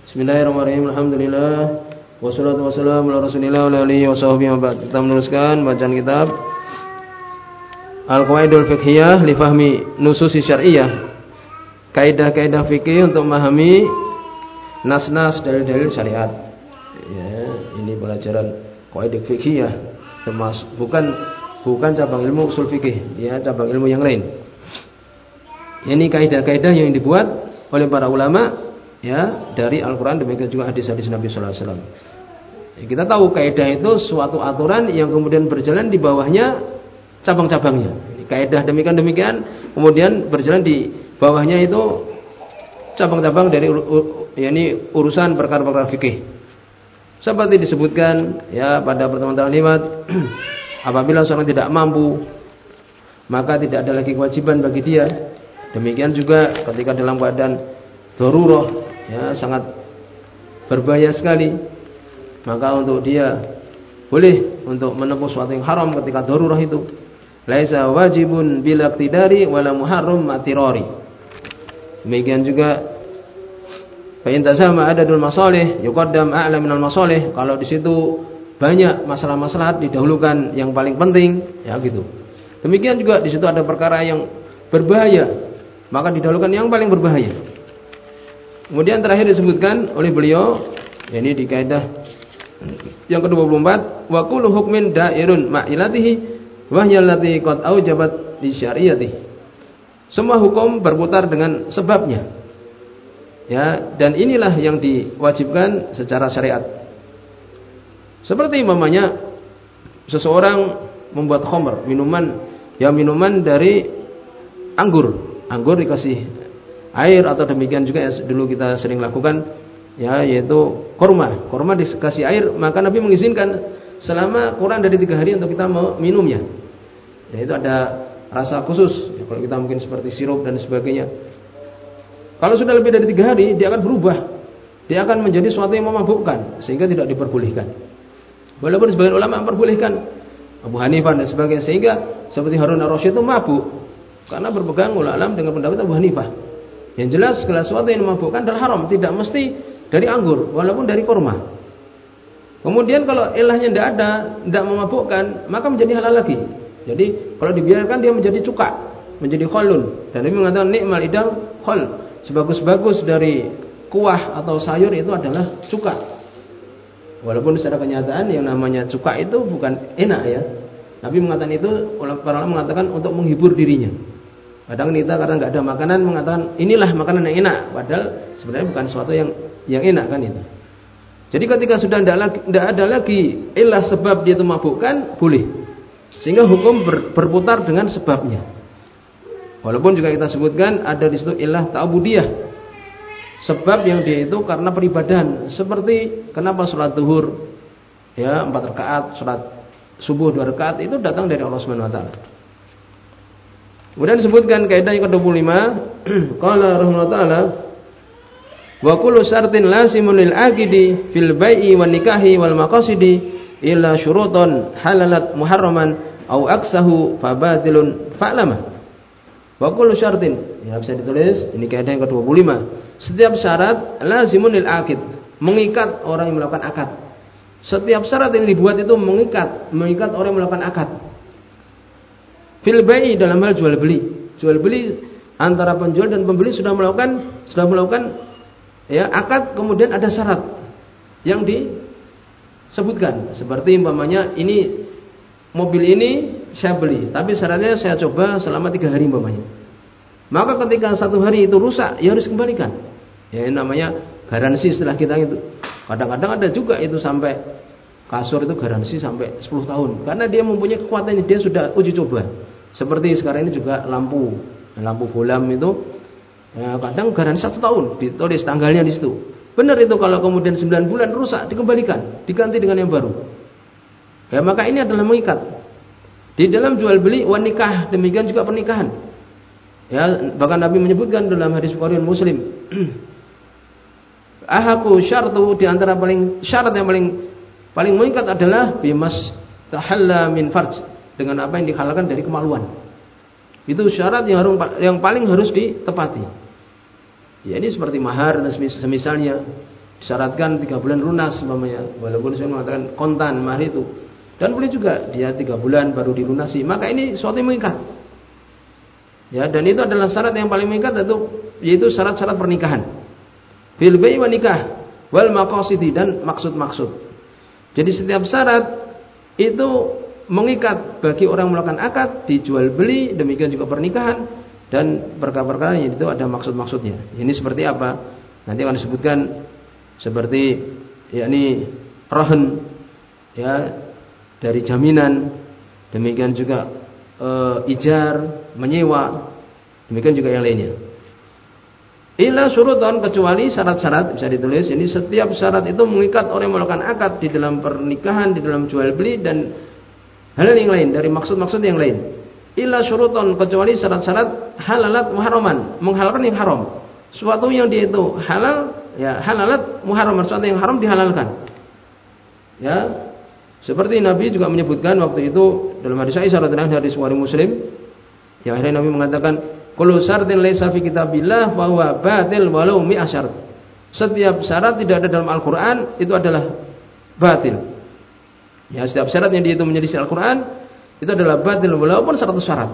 Bismillahirrahmanirrahim. Alhamdulillah. Wassalatu wassalamu ala Rasulillah wa alihi washabbihi wa ba'd. Kita meneruskan bacaan kitab Al-Qawaidul Fiqhiyah li fahmi nususi syar'iyyah. Kaidah-kaidah fikih untuk memahami nas-nas dalil-dalil syariat. Ya, ini pelajaran Qawaidul Fiqhiyah, termasuk bukan cabang ilmu usul fikih, ya, cabang ilmu yang lain. Ini kaidah-kaidah yang dibuat oleh para ulama, ya, dari Al-Quran, demikian juga hadis-hadis Nabi Sallallahu Alaihi Wasallam. Kita tahu kaidah itu suatu aturan yang kemudian berjalan di bawahnya cabang-cabangnya. Kaidah demikian, kemudian berjalan di bawahnya itu cabang-cabang dari yakni urusan perkara-perkara fikih. Seperti disebutkan, ya, pada pertemuan terlibat, apabila seorang tidak mampu, maka tidak ada lagi kewajiban bagi dia. Demikian juga ketika dalam keadaan darurah, ya, sangat berbahaya sekali, maka untuk dia boleh untuk menempuh sesuatu yang haram ketika darurah itu. Laisa wajibun bil iqtidari wala muharram matirari. Demikian juga fa in tazama adadul masalih yuqaddam a'la minal masalih. Kalau di situ banyak masalah-maslahat didahulukan yang paling penting, ya gitu. Demikian juga di situ ada perkara yang berbahaya, maka didahulukan yang paling berbahaya. Kemudian terakhir disebutkan oleh beliau, ini di kaidah yang ke-24, wa kullu hukmin da'irun ma'ilatihi wa hiya allati qad aujabat li syari'atihi. Semua hukum berputar dengan sebabnya. Ya, dan inilah yang diwajibkan secara syariat. Seperti umpamanya seseorang membuat khamr, minuman dari anggur. Anggur dikasih air, atau demikian juga yang dulu kita sering lakukan, ya, yaitu korma. Korma dikasih air, maka Nabi mengizinkan selama kurang dari 3 hari untuk kita meminumnya. Ya, itu ada rasa khusus, ya, kalau kita mungkin seperti sirup dan sebagainya. Kalau sudah lebih dari 3 hari, dia akan berubah. Dia akan menjadi sesuatu yang memabukkan, sehingga tidak diperbolehkan. Walaupun sebagian ulama memperbolehkan, Abu Hanifah dan sebagainya, sehingga seperti Harun ar-Rasyid itu mabuk karena berpegang ulama dengan pendapat Abu Hanifah. Yang jelas segala sesuatu yang memabukkan adalah haram, tidak mesti dari anggur, walaupun dari kurma. Kemudian kalau ilahnya tidak memabukkan, maka menjadi halal lagi. Jadi kalau dibiarkan dia menjadi cuka, menjadi kholun. Dan Nabi mengatakan nikmal idam khol. Sebagus-bagus dari kuah atau sayur itu adalah cuka. Walaupun secara kenyataan yang namanya cuka itu bukan enak, ya. Nabi mengatakan itu, para ulama mengatakan untuk menghibur dirinya. Kadang kita karena nggak ada makanan mengatakan inilah makanan yang enak, padahal sebenarnya bukan sesuatu yang enak kan itu. Jadi ketika sudah tidak ada lagi ilah sebab dia itu mabukkan, boleh. Sehingga hukum berputar dengan sebabnya. Walaupun juga kita sebutkan ada di situ ilah ta'budiyah. Sebab yang dia itu karena peribadahan, seperti kenapa salat zuhur, ya, 4 rakaat, salat subuh 2 rakaat itu datang dari Allah Subhanahu wa taala. Kemudian disebutkan kaidah yang ke-25, qala rahimahullah taala, wa kullu syartin lasimun lil aqidi fil bai'i wan nikahi wal maqasidi illa syurutan halalat muharraman au aksahu fabatilun fa'lama. Wa kullu syartin, ya, bisa ditulis, ini kaidah yang ke-25. Setiap syarat lasimun lil aqid, mengikat orang yang melakukan akad. Setiap syarat yang dibuat itu mengikat orang yang melakukan akad. Fil bai'i dalam hal jual beli antara penjual dan pembeli sudah melakukan ya akad, kemudian ada syarat yang disebutkan, seperti umpamanya ini mobil ini saya beli, tapi syaratnya saya coba selama 3 hari umpamanya. Maka ketika 1 hari itu rusak, ya harus kembalikan. Ya, ini namanya garansi istilah kita itu. Kadang-kadang ada juga itu sampai kasur itu garansi sampai 10 tahun. Karena dia mempunyai kekuatan, dia sudah uji coba. Seperti sekarang ini juga lampu bolam itu, ya, kadang garansi 1 tahun, ditulis tanggalnya di situ. Benar itu, kalau kemudian 9 bulan rusak, dikembalikan, diganti dengan yang baru. Ya, maka ini adalah mengikat. Di dalam jual beli wan nikah, demikian juga pernikahan. Ya, bahkan Nabi menyebutkan dalam hadis Bukhari dan Muslim, ahaku syartu, di antara syarat yang paling mengikat adalah bimas tahalla min farj, dengan apa yang dihalalkan dari kemaluan. Itu syarat yang paling harus ditepati. Ya, ini seperti mahar dan semisalnya. Disyaratkan 3 bulan lunas umpamanya, walaupun saya mengatakan kontan mahar itu. Dan boleh juga dia 3 bulan baru dilunasi, maka ini suatu yang mengikat. Ya, dan itu adalah syarat yang paling mengikat, yaitu syarat-syarat pernikahan. Fil bai' wa nikah wal maqasidi, dan maksud-maksud. Jadi setiap syarat itu mengikat bagi orang melakukan akad, dijual beli, demikian juga pernikahan dan perkara-perkara yang itu ada maksud-maksudnya. Ini seperti apa? Nanti akan disebutkan seperti yakni rahan, ya, dari jaminan, demikian juga ijar, menyewa, demikian juga yang lainnya. Illa syuruton, kecuali syarat-syarat, bisa ditulis. Ini setiap syarat itu mengikat orang yang melakukan akad di dalam pernikahan, di dalam jual beli dan hal yang lain dari maksud-maksud yang lain. Illa syuruton, kecuali syarat-syarat halalat muharraman, menghalalkan yang haram. Suatu yang dia itu halal, ya, halalat muharram, sesuatu yang haram dihalalkan. Ya, seperti Nabi juga menyebutkan waktu itu dalam hadis Aisyah radhiyallahu anha, hadis Bukhari Muslim, yang akhirnya Nabi mengatakan, kullu syartin laisa fi kitabillah fa huwa batil walau mi'a syart. Setiap syarat tidak ada dalam Al-Qur'an itu adalah batil. Ya, setiap syarat yang dia itu menyelisih Al-Qur'an itu adalah batil walaupun 100 syarat.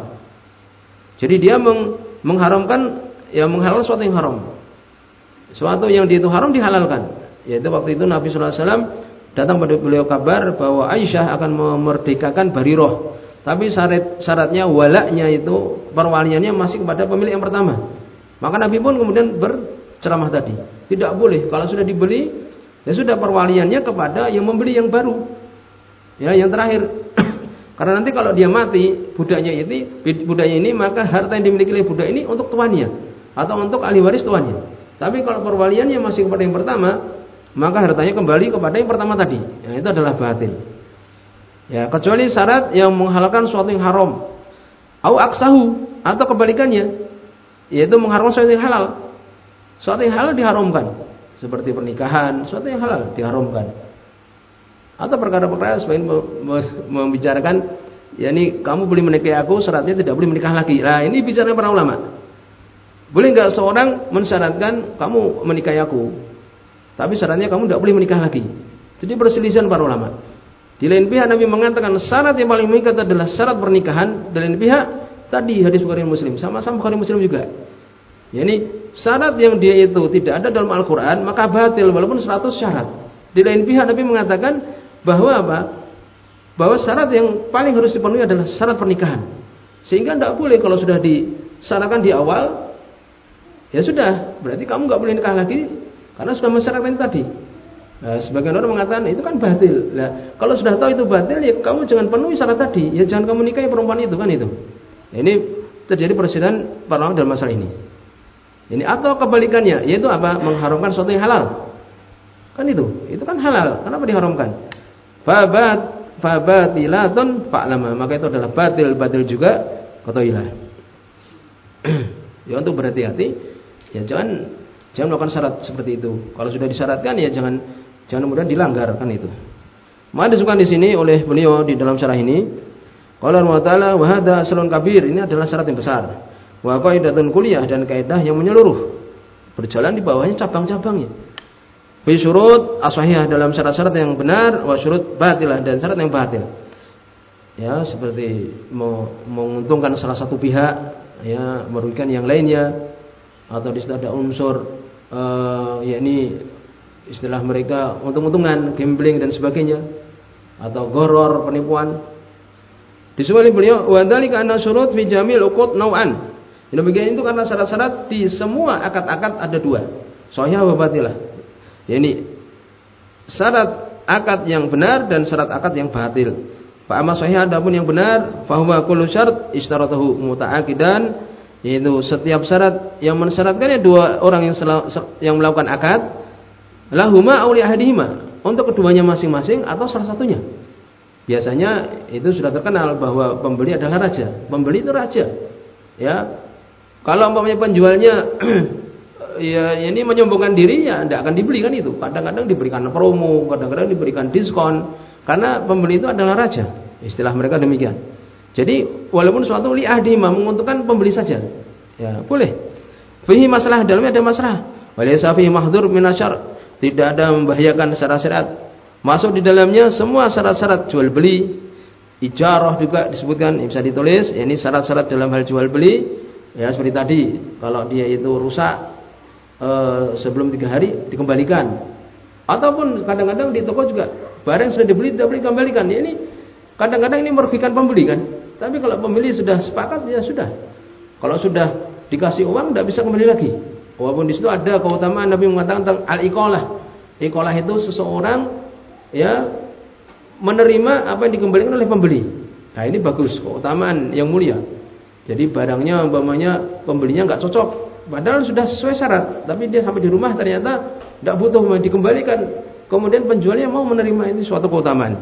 Jadi dia mengharamkan, ya, menghalalkan sesuatu yang haram. Sesuatu yang dia itu haram dihalalkan. Yaitu waktu itu Nabi sallallahu alaihi wasallam datang pada beliau kabar bahwa Aisyah akan memerdekakan Barirah. Tapi syaratnya, walaknya itu, perwaliannya masih kepada pemilik yang pertama. Maka Nabi pun kemudian berceramah tadi, tidak boleh kalau sudah dibeli, ya sudah, perwaliannya kepada yang membeli yang baru, ya, yang terakhir. Karena nanti kalau dia mati budaknya ini, maka harta yang dimiliki oleh budak ini untuk tuannya atau untuk ahli waris tuannya. Tapi kalau perwaliannya masih kepada yang pertama, maka hartanya kembali kepada yang pertama tadi. Ya, itu adalah batil. Ya, kecuali syarat yang menghalalkan sesuatu yang haram, au aksahu, atau kebalikannya, yaitu mengharamkan sesuatu yang halal. Sesuatu yang halal diharamkan, seperti pernikahan, sesuatu yang halal diharamkan. Atau perkara-perkara sebagian membicarakan, yakni kamu boleh menikahi aku, syaratnya tidak boleh menikah lagi. Nah, ini bicara para ulama. Boleh enggak seorang mensyaratkan kamu menikahi aku, tapi syaratnya kamu tidak boleh menikah lagi? Jadi perselisihan para ulama. Di lain pihak Nabi mengatakan syarat yang paling mengikat adalah syarat pernikahan. Di lain pihak tadi hadis Bukhari Muslim, sama-sama Bukhari Muslim juga. Yani syarat yang dia itu tidak ada dalam Al-Qur'an maka batil walaupun 100 syarat. Di lain pihak Nabi mengatakan bahwa apa? Bahwa syarat yang paling harus dipenuhi adalah syarat pernikahan. Sehingga tidak boleh kalau sudah disyaratkan di awal, ya sudah, berarti kamu nggak boleh nikah lagi karena sudah mensyaratkan tadi. Nah, sebagian orang mengatakan itu kan batil. Nah, kalau sudah tahu itu batil, ya kamu jangan penuhi syarat tadi. Ya jangan kamu nikahi perempuan itu, kan itu. Nah, ini terjadi perselisihan para ulama dalam masalah ini. Ini atau kebalikannya, yaitu apa? Mengharamkan sesuatu yang halal. Kan itu kan halal. Kenapa diharamkan? Fabatilatun fa'lama. Maka itu adalah batil juga, ketahuilah. Ya, untuk berhati-hati, ya jangan melakukan syarat seperti itu. Kalau sudah disyaratkan, ya jangan kemudian dilanggar, kan itu. Maka disebutkan di sini oleh beliau di dalam syarah ini, qala Allah Ta'ala wa hadza aslun kabir, ini adalah syarat yang besar. Wa qaidatun kuliah, dan kaidah yang menyeluruh. Berjalan di bawahnya cabang-cabangnya. Bi syurut as-sahihah, dalam syarat-syarat yang benar, wa syurut batilah, dan syarat yang batil. Ya, seperti menguntungkan salah satu pihak, ya, merugikan yang lainnya, atau di situ ada unsur yakni istilah mereka untung-untungan, gambling dan sebagainya, atau goror, penipuan. Disebut beliau wa dzalika anna syurut fi jamil uqud nau'an. Demikian itu karena syarat-syarat di semua akad-akad ada dua, sahihah wa batilah. Yani syarat akad yang benar dan syarat akad yang batil. Fa amma sahih, adapun yang benar, fa huwa kullu syart istaratahu muta'aqidan, yaitu setiap syarat yang mensyaratkannya dua orang yang melakukan akad, lahuma aw li ahadihima, untuk keduanya masing-masing atau salah satunya. Biasanya itu sudah terkenal bahwa pembeli adalah raja. Pembeli itu raja. Ya. Kalau umpamanya penjualnya ya ini menyombongkan diri, ya tidak akan dibeli, kan itu. Kadang-kadang diberikan promo, kadang-kadang diberikan diskon, karena pembeli itu adalah raja. Istilah mereka demikian. Jadi walaupun suatu li ahadihima, menguntungkan pembeli saja. Ya, boleh. Fihi masalah, dalamnya ada masalah. Walaysa fihi mahdzur minasyar. tidak ada membahayakan secara syariat. Masuk di dalamnya semua syarat-syarat jual beli, ijarah juga disebutkan, bisa ditulis. Ini syarat-syarat dalam hal jual beli. Ya seperti tadi, kalau dia itu rusak sebelum 3 hari dikembalikan. Ataupun kadang-kadang di toko juga barang yang sudah dibeli tidak boleh dikembalikan. Ya, ini kadang-kadang ini merugikan pembeli kan. Tapi kalau pembeli sudah sepakat ya sudah. Kalau sudah dikasih uang tidak bisa kembali lagi. Walaupun di situ ada keutamaan Nabi mengatakan tentang al-iqalah. Iqalah itu seseorang ya menerima apa yang dikembalikan oleh pembeli. Nah ini bagus, keutamaan yang mulia. Jadi barangnya umpamanya pembelinya nggak cocok, padahal sudah sesuai syarat, tapi dia sampai di rumah ternyata tidak butuh dikembalikan. Kemudian penjualnya mau menerima, ini suatu keutamaan.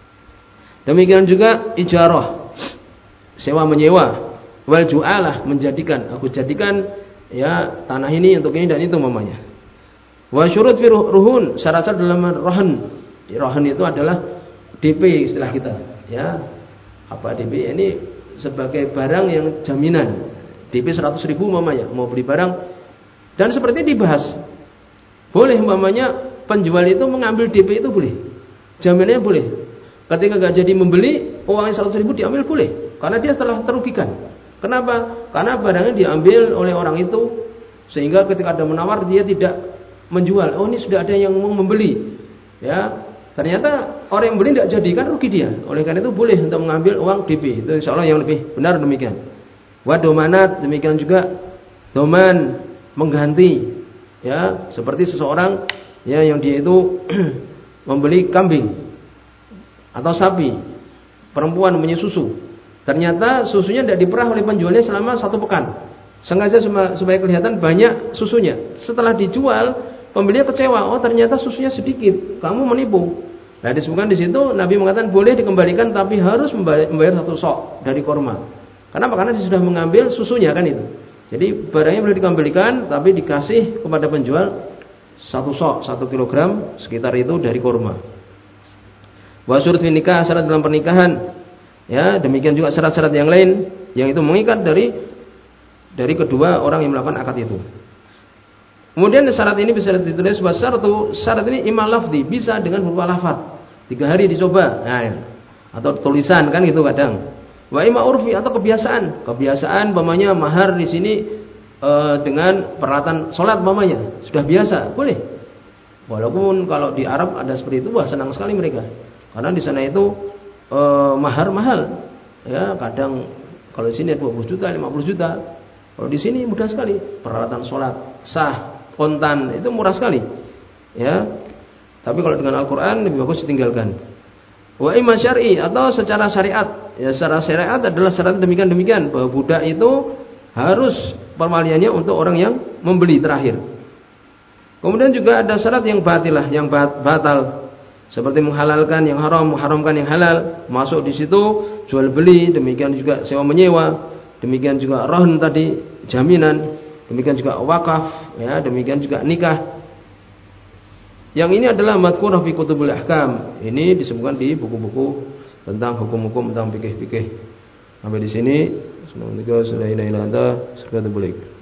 Demikian juga ijarah, sewa menyewa, wal ju'alah, menjadikan, aku jadikan ya tanah ini untuk ini dan itu umpamanya. Wa syurut fi ruhun, syarat-syarat dalam rohan. Rohan itu adalah DP istilah kita, ya. Apa DP? Ini sebagai barang yang jaminan. DP 100.000 umpamanya, mau beli barang dan seperti dibahas. Boleh umpamanya penjual itu mengambil DP itu boleh. Jaminannya boleh. Ketika enggak jadi membeli, uangnya 100.000 diambil boleh, karena dia telah terugikan. Kenapa? Karena barangnya diambil oleh orang itu sehingga ketika ada menawar dia tidak menjual. Oh, ini sudah ada yang mau membeli. Ya. Ternyata orang yang beli tidak jadi, kan rugi dia. Oleh karena itu boleh untuk mengambil uang DP. Itu insya Allah yang lebih benar demikian. Wa domanat, demikian juga doman, mengganti. Ya, seperti seseorang ya yang dia itu membeli kambing atau sapi, perempuan punya susu. Ternyata susunya tidak diperah oleh penjualnya selama 1 pekan. Sengaja supaya kelihatan banyak susunya. Setelah dijual, pembelinya kecewa. Oh, ternyata susunya sedikit. Kamu menipu. Nah, disebutkan di situ Nabi mengatakan boleh dikembalikan tapi harus membayar 1 sok dari korma. Kenapa? Karena dia sudah mengambil susunya kan itu. Jadi barangnya boleh dikembalikan tapi dikasih kepada penjual 1 sok, 1 kilogram sekitar itu dari korma. Wa syurut fi nikah, syarat dalam pernikahan. Ya, demikian juga syarat-syarat yang lain yang itu mengikat dari kedua orang yang melakukan akad itu. Kemudian syarat ini bisa ditulis syarat ini imam lafzi, bisa dengan berupa lafaz. 3 hari dicoba. Nah, ya. Atau tulisan kan gitu kadang. Wa imam urfi atau kebiasaan. Kebiasaan umpamanya mahar di sini dengan peralatan salat umpamanya sudah biasa, boleh. Walaupun kalau di Arab ada seperti itu, wah senang sekali mereka. Karena di sana itu mahar mahal. Ya, kadang kalau di sini 20 juta, 50 juta. Kalau di sini mudah sekali. Peralatan salat sah, kontan itu murah sekali, ya. Tapi kalau dengan Al-Quran lebih bagus ditinggalkan. Wa imma syar'i atau secara syariat. Ya, secara syariat adalah syarat demikian bahwa budak itu harus perwaliannya untuk orang yang membeli terakhir. Kemudian juga ada syarat yang batilah, yang batal, seperti menghalalkan yang haram, mengharamkan yang halal. Masuk di situ jual beli, demikian juga sewa menyewa, demikian juga rahn tadi, jaminan. Demikian juga wakaf, ya, demikian juga nikah. Yang ini adalah madhkurah fi kutubul ahkam. Ini disebutkan di buku-buku tentang hukum-hukum tentang fikih-fikih. Sampai di sini. Assalamualaikum warahmatullahi wabarakatuh.